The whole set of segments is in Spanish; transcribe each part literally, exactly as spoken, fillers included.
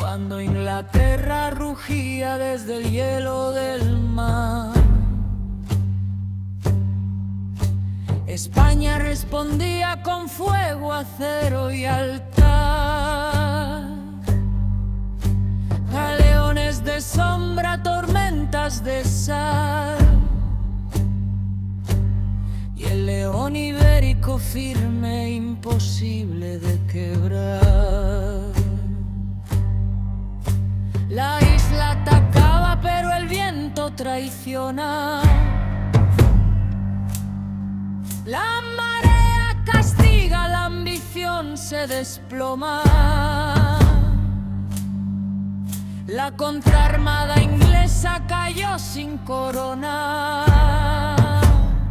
cuando Inglaterra rugía desde el hielo del mar. España respondía con fuego, acero y altar. Galeones de sombra, tormentas de sal, y el león ibérico firme, imposible de quebrar. La isla atacaba, pero el viento traiciona. La marea castiga, la ambición se desploma. La contraarmada inglesa cayó sin corona,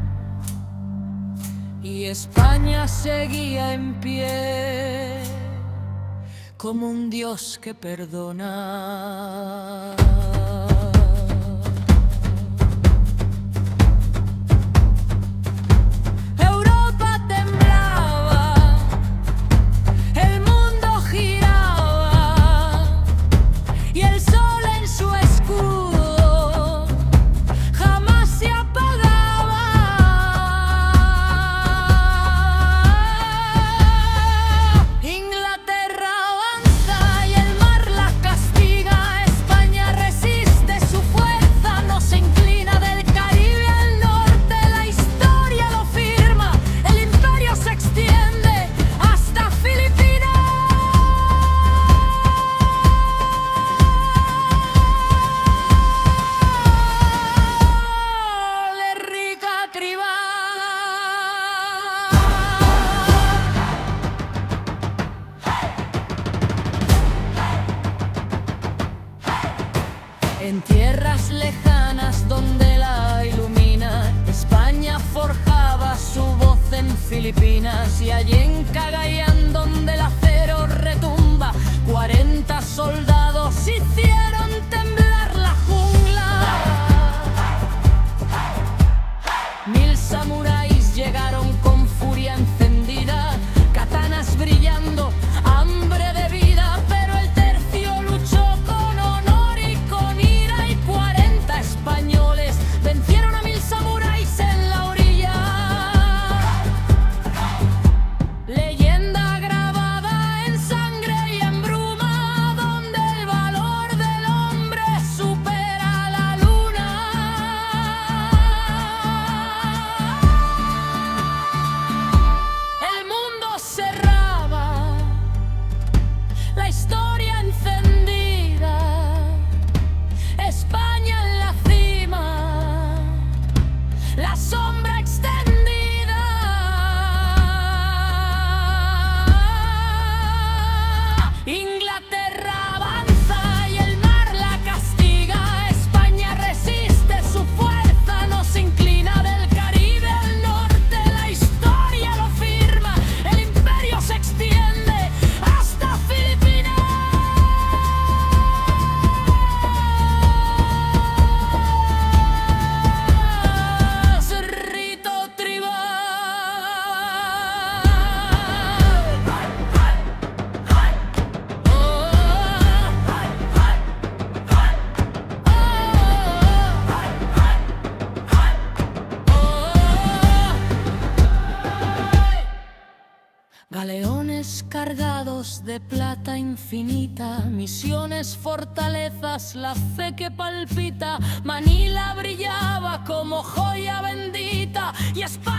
y España seguía en pie como un Dios que perdona. En tierras lejanas donde la ilumina, España forjaba su voz en Filipinas. Y allí en Cagayán, donde el acero retumba, cuarenta soldados hicieron temblar la jungla. Mil samuráis llegaron con furia encendida, katanas brillando, hambre de vida, pero el tercio luchó con honor y con ira, y cuarenta españoles vencieron a mil samuráis en la orilla. Leyenda grabada en sangre y en bruma, donde el valor del hombre supera la luna. El mundo cerraba, la historia encendida, España en la cima, la sombra extendida. Inglaterra avanza y el mar la castiga. España resiste, su fuerza no se inclina. Del Caribe al norte la historia lo firma. El imperio se extiende hasta Filipinas. Rito tribal. Galeones cargados de plata infinita, misiones, fortalezas, la fe que palpita. Manila brillaba como joya bendita, y España